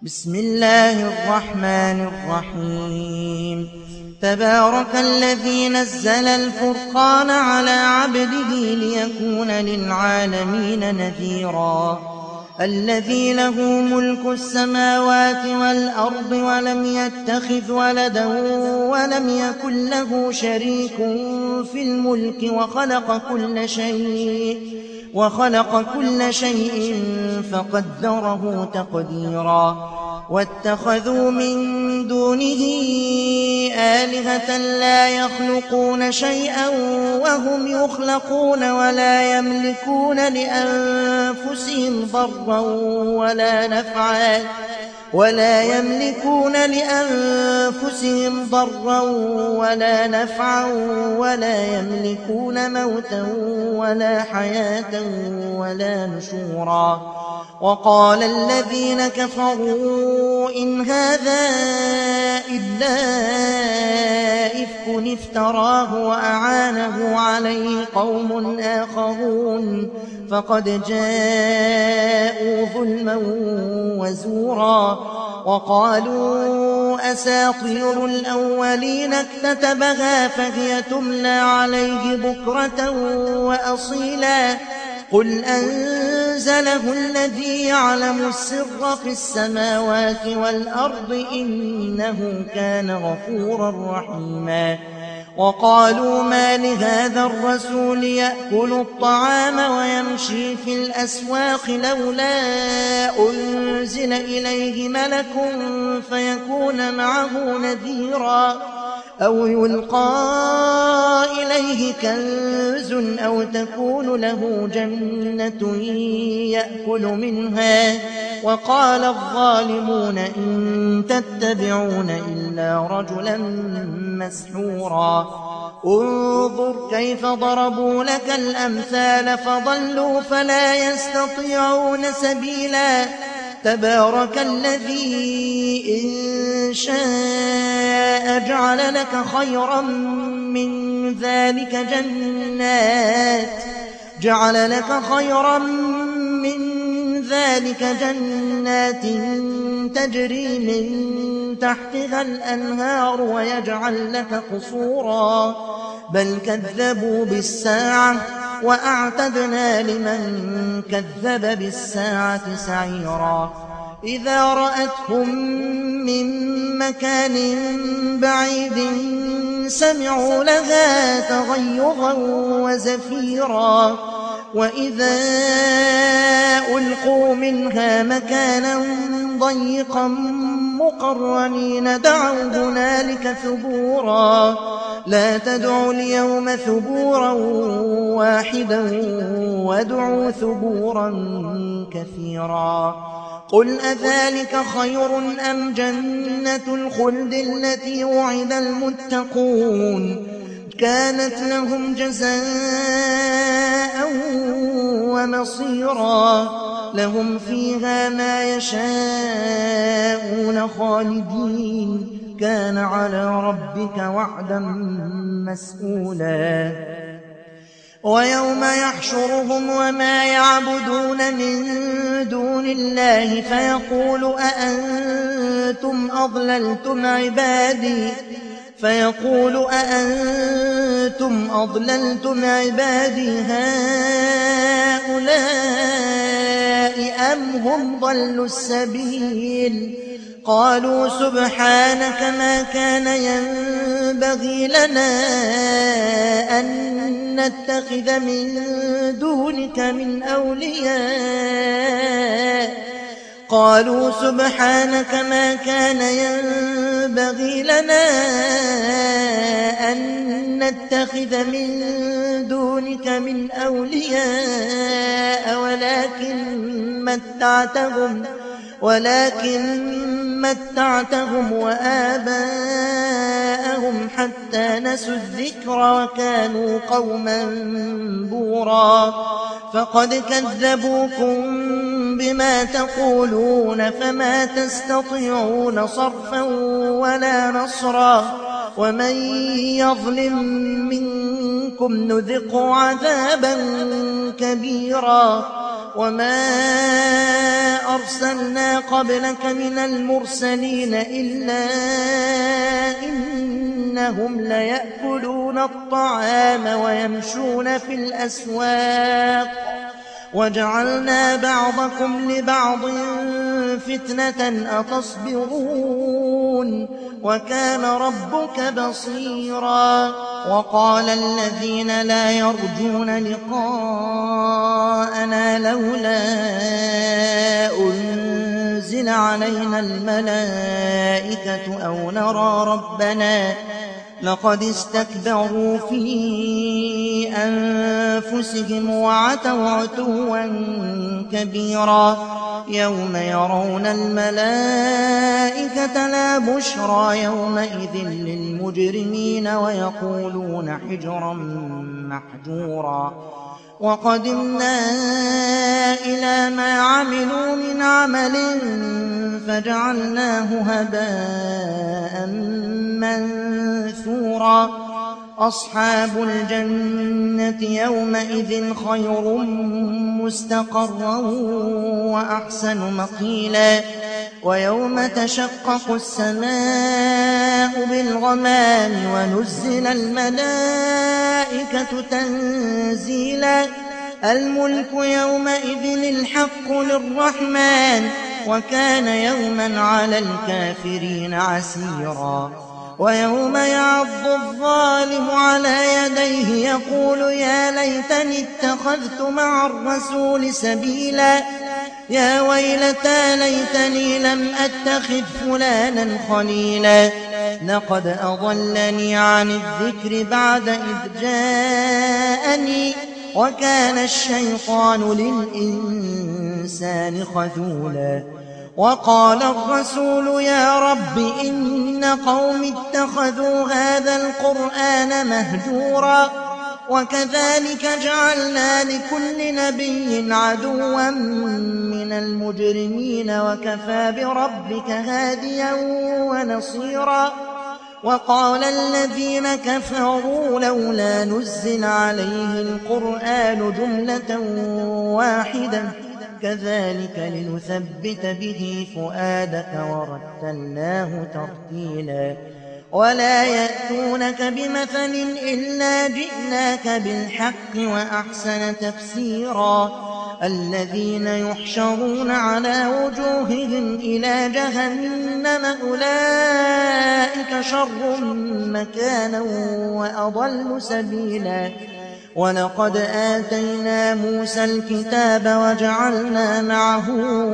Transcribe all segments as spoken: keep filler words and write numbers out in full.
بسم الله الرحمن الرحيم تبارك الذي نزل الفرقان على عبده ليكون للعالمين نذيرا الذي له ملك السماوات والأرض ولم يتخذ ولدا ولم يكن له شريك في الملك وخلق كل شيء وخلق كل شيء فقدره تقديرا واتخذوا من دونه آلهة لا يخلقون شيئا وهم يخلقون ولا يملكون لأنفسهم ضرا ولا نفعا ولا يملكون لأنفسهم ضرا ولا نفعا ولا يملكون موتا ولا حياة ولا نشورا وقال الذين كفروا إن هذا إلا إفك افتراه وأعانه عليه قوم آخرون فقد جاءوا ظلما وزورا وقالوا أساطير الأولين اكتتبها فهي تملى عليه بكرة وأصيلا قل أنزله الذي يعلم السر في السماوات والأرض إنه كان غفورا رحيما وقالوا ما لهذا الرسول يأكل الطعام ويمشي في الأسواق لولا أنزل إليه ملك فيكون معه نذيرا أو يلقى إليه كنز أو تكون له جنة يأكل منها وقال الظالمون إن تتبعون إلا رجلا مسحورا انظر كيف ضربوا لك الأمثال فضلوا فلا يستطيعون سبيلا تبارك الذي إن شاء جعل لك خيرا من ذلك جنات جعل لك خيرا من ذلك جنات تجري من تحتها الأنهار ويجعل لك قصورا بل كذبوا بالساعة وأعتدنا لمن كذب بالساعة سعيرا إذا رأتهم من مكان بعيد سمعوا لها تغيظا وزفيرا وإذا ألقوا منها مكانا ضيقا مقرنين دعوا هنالك ثبورا لا تدعوا اليوم ثبورا واحدا وادعوا ثبورا كثيرا قل أذلك خير أم جنة الخلد التي وعد المتقون كانت لهم جزاء ومصيرا لهم فيها ما يشاءون خالدين كان على ربك وعدا مسئولا ويوم يحشرهم وما يعبدون من دون الله فيقول أأنتم أضللتم عبادي فيقول أأنتم أضللتم عبادي هؤلاء أم هم ضلوا السبيل قالوا سبحانك ما كان ينبغي لنا أن نتخذ من دونك من أولياء قالوا سبحانك ما كان ينبغي لنا أن نتخذ من دونك من أولياء ولكن متعتهم ولكن متعتهم وآباءهم حتى نسوا الذكر وكانوا قوما بورا فقد كذبوكم بما تقولون فما تستطيعون صرفا ولا نصرا ومن يظلم منكم نذقه عذابا كبيرا وما أرسلنا قبلك من المرسلين إلا إنهم ليأكلون الطعام ويمشون في الأسواق وجعلنا بعضكم لبعض فتنة أتصبرون وكان ربك بصيرا. وقال الذين لا يرجون لقاءنا لولا أنزل علينا الملائكة أو نرى ربنا لقد استكبروا في أنفسهم وعتوا عتوا كبيرا. يوم يرون الملائكة لا بشرى يومئذ للمجرمين ويقولون حجرا محجورا. وقدمنا إلى ما عملوا من عمل فجعلناه هباء منثورا. أصحاب الجنة يومئذ خير مستقرا وأحسن مقيلا. ويوم تشقق السماء بالغمام ونزل الملائكة تنزيلا. الملك يومئذ الحق للرحمن وكان يوما على الكافرين عسيرا. ويوم يعض الظالم على يديه يقول يا ليتني اتخذت مع الرسول سبيلا. يا ويلتى ليتني لم أتخذ فلانا خليلا لقد أضلني عن الذكر بعد إذ جاءني وكان الشيطان للإنسان خذولا. وقال الرسول يا رب إن قوم اتخذوا هذا القرآن مهجورا. وكذلك جعلنا لكل نبي عدوا من المجرمين وكفى بربك هاديا ونصيرا. وقال الذين كفروا لولا نزل عليه القرآن جملة واحدة كذلك لنثبت به فؤادك ورتلناه ترتيلا. ولا يأتونك بمثل إلا جئناك بالحق وأحسن تفسيرا. الذين يحشرون على وجوههم إلى جهنم أولئك شر مكانا وأضل سبيلا. ولقد آتينا موسى الكتاب وجعلنا معه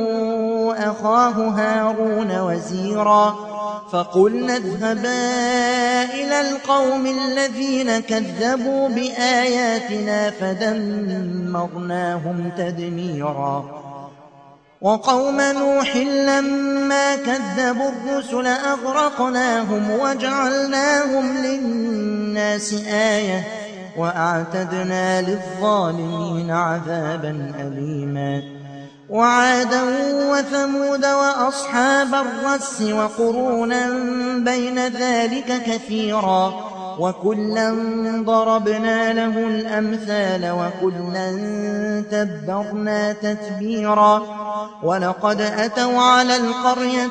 أخاه هارون وزيرا. فقلنا اذهبا إلى القوم الذين كذبوا بآياتنا فدمرناهم تدميرا. وقوم نوح لما كذبوا الرسل أغرقناهم وجعلناهم للناس آية وأعتدنا للظالمين عذابا أليما. وعادا وثمود وأصحاب الرس وقرونا بين ذلك كثيرا. وكلا ضربنا له الأمثال وكلا تبرنا تتبيرا. ولقد أتوا على القرية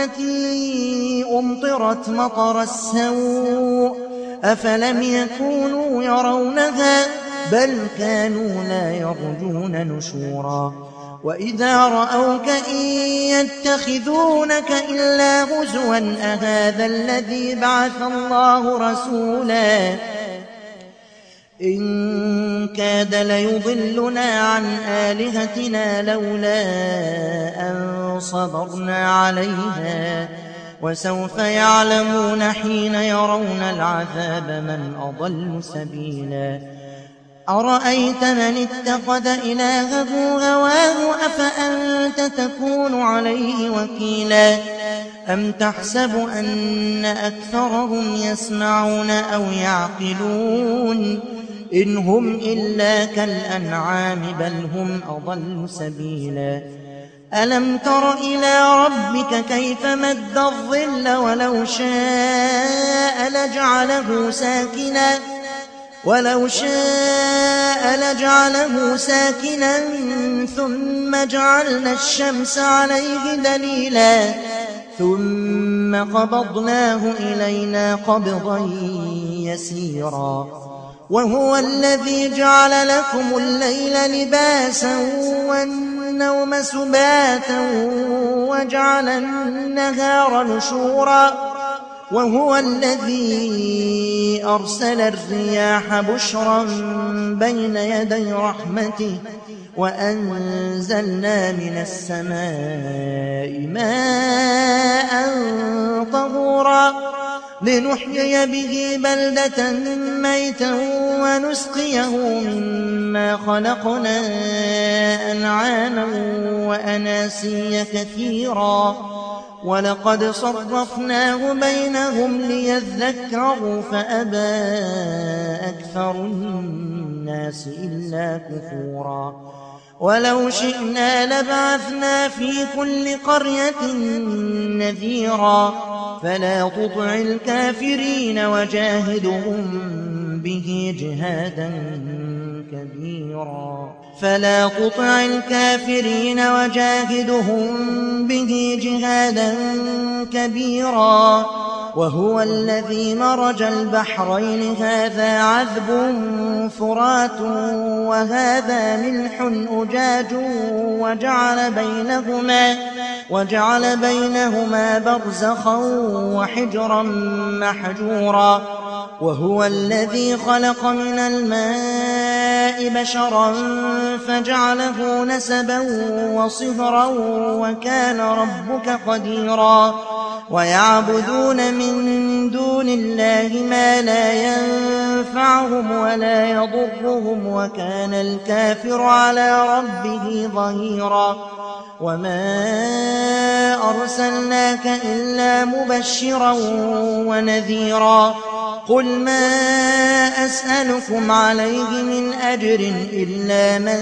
التي أمطرت مطر السوء أفلم يكونوا يرونها بل كانوا لا يرجون نشورا. وإذا رأوك إن يتخذونك إلا هزوا أهذا الذي بعث الله رسولا إن كاد ليضلنا عن آلهتنا لولا أن صبرنا عليها. وسوف يعلمون حين يرون العذاب من أضل سبيلا. أرأيت من اتخذ إلهه هواه أفأنت تكون عليه وكيلا. أم تحسب أن أكثرهم يسمعون أو يعقلون إن هم إلا كالأنعام بل هم أضل سبيلا. ألم تر إلى ربك كيف مد الظل ولو شاء لجعله ساكنا ولو شاء لجعله ساكنا ثم جعلنا الشمس عليه دليلا ثم قبضناه إلينا قبضا يسيرا وهو الذي جعل لكم الليل لباسا والنوم سباتا وجعل النهار نشورا وهو الذي أرسل الرياح بشرا بين يدي رحمته وأنزلنا من السماء ماء طهورا لنحيي به بلدة ميتا ونسقيه مما خلقنا أنعاما وأناسيا كثيرا ولقد صرفناه بينهم ليذكروا فأبى أكثر الناس إلا كفورا ولو شئنا لبعثنا في كل قرية نذيرا فلا تطع الكافرين وجاهدهم به جهادا كبيرا فلا تطع الكافرين وجاهدهم به جهادا كبيرا وهو الذي مرج البحرين هذا عذب فرات وهذا ملح أجاج وجعل بينهما وجعل بينهما برزخا وحجرا محجورا وهو الذي خلق من الماء بشرا فجعله نسبا وصهرا وكان ربك قديرا ويعبدون من دون الله ما لا ينفعهم ولا يضرهم وكان الكافر على ربه ظهيرا وما أرسلناك إلا مبشرا ونذيرا قل ما أسألكم عليه من أجر إلا من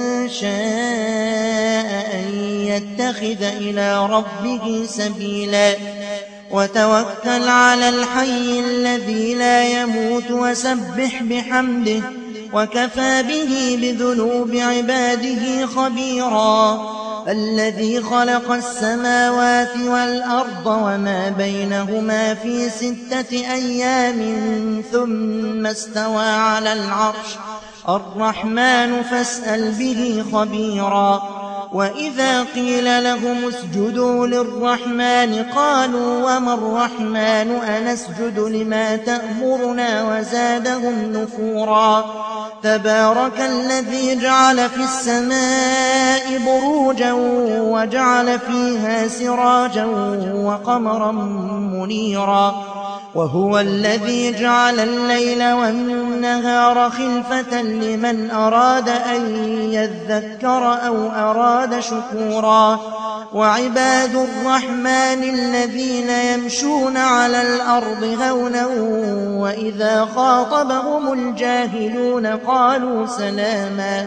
شاء أن يتخذ إلى ربه سبيلا وتوكل على الحي الذي لا يموت وسبح بحمده وكفى به بذنوب عباده خبيرا الذي خلق السماوات والأرض وما بينهما في ستة أيام ثم استوى على العرش الرحمن فاسأل به خبيرا وإذا قيل لهم اسجدوا للرحمن قالوا وما الرحمن أنسجد لما تأمرنا وزادهم نفورا تبارك الذي جعل في السماء بروجا وجعل فيها سراجا وقمرا منيرا وهو الذي جعل الليل والنهار خلفة لمن أراد أن يذكر أو أراد شكورا وعباد الرحمن الذين يمشون على الأرض هونا وإذا خاطبهم الجاهلون قالوا سلاما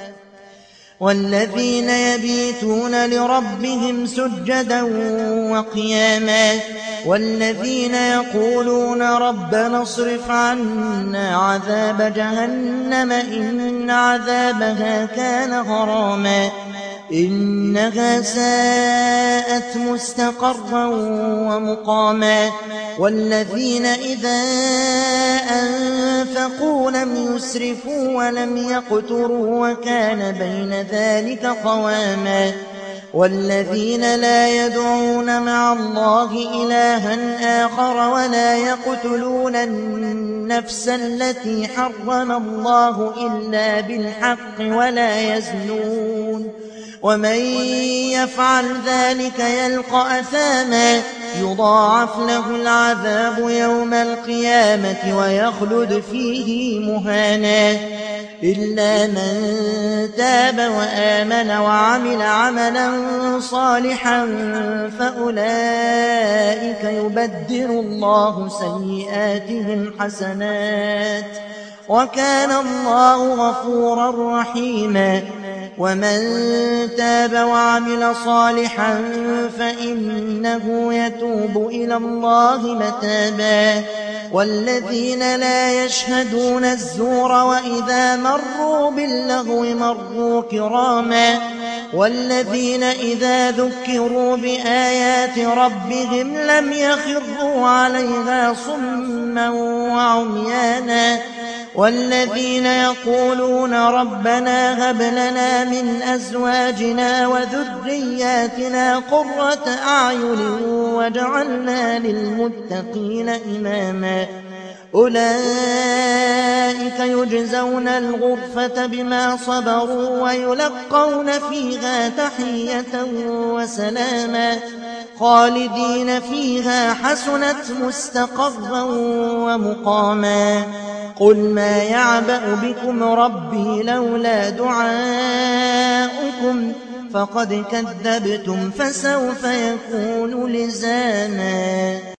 والذين يبيتون لربهم سجدا وقياما والذين يقولون ربنا اصرف عنا عذاب جهنم إن عذابها كان غراما إنها ساءت مستقرا ومقاما والذين إذا أنفقوا لم يسرفوا ولم يقتروا وكان بين ذلك قواما والذين لا يدعون مع الله إلها آخر ولا يقتلون النفس التي حرم الله إلا بالحق ولا يزنون ومن يفعل ذلك يلقى أثاما يضاعف له العذاب يوم القيامة ويخلد فيه مهانا إلا من تاب وآمن وعمل عملا صالحا فأولئك يبدل الله سيئاتهم حسنات وكان الله غفورا رحيما ومن تاب وعمل صالحا فإنه يتوب إلى الله متابا والذين لا يشهدون الزور وإذا مروا باللغو مروا كراما والذين إذا ذكروا بآيات ربهم لم يخروا عليها صما وعميانا والذين يقولون ربنا هب لنا من أزواجنا وذرياتنا قرة أعين واجعلنا للمتقين إماما أولئك يجزون الغرفة بما صبروا ويلقون فيها تحية وسلاما خالدين فيها حسنت مستقرا ومقاما قل ما يعبأ بكم ربي لولا دعاؤكم فقد كذبتم فسوف يكون لزاما.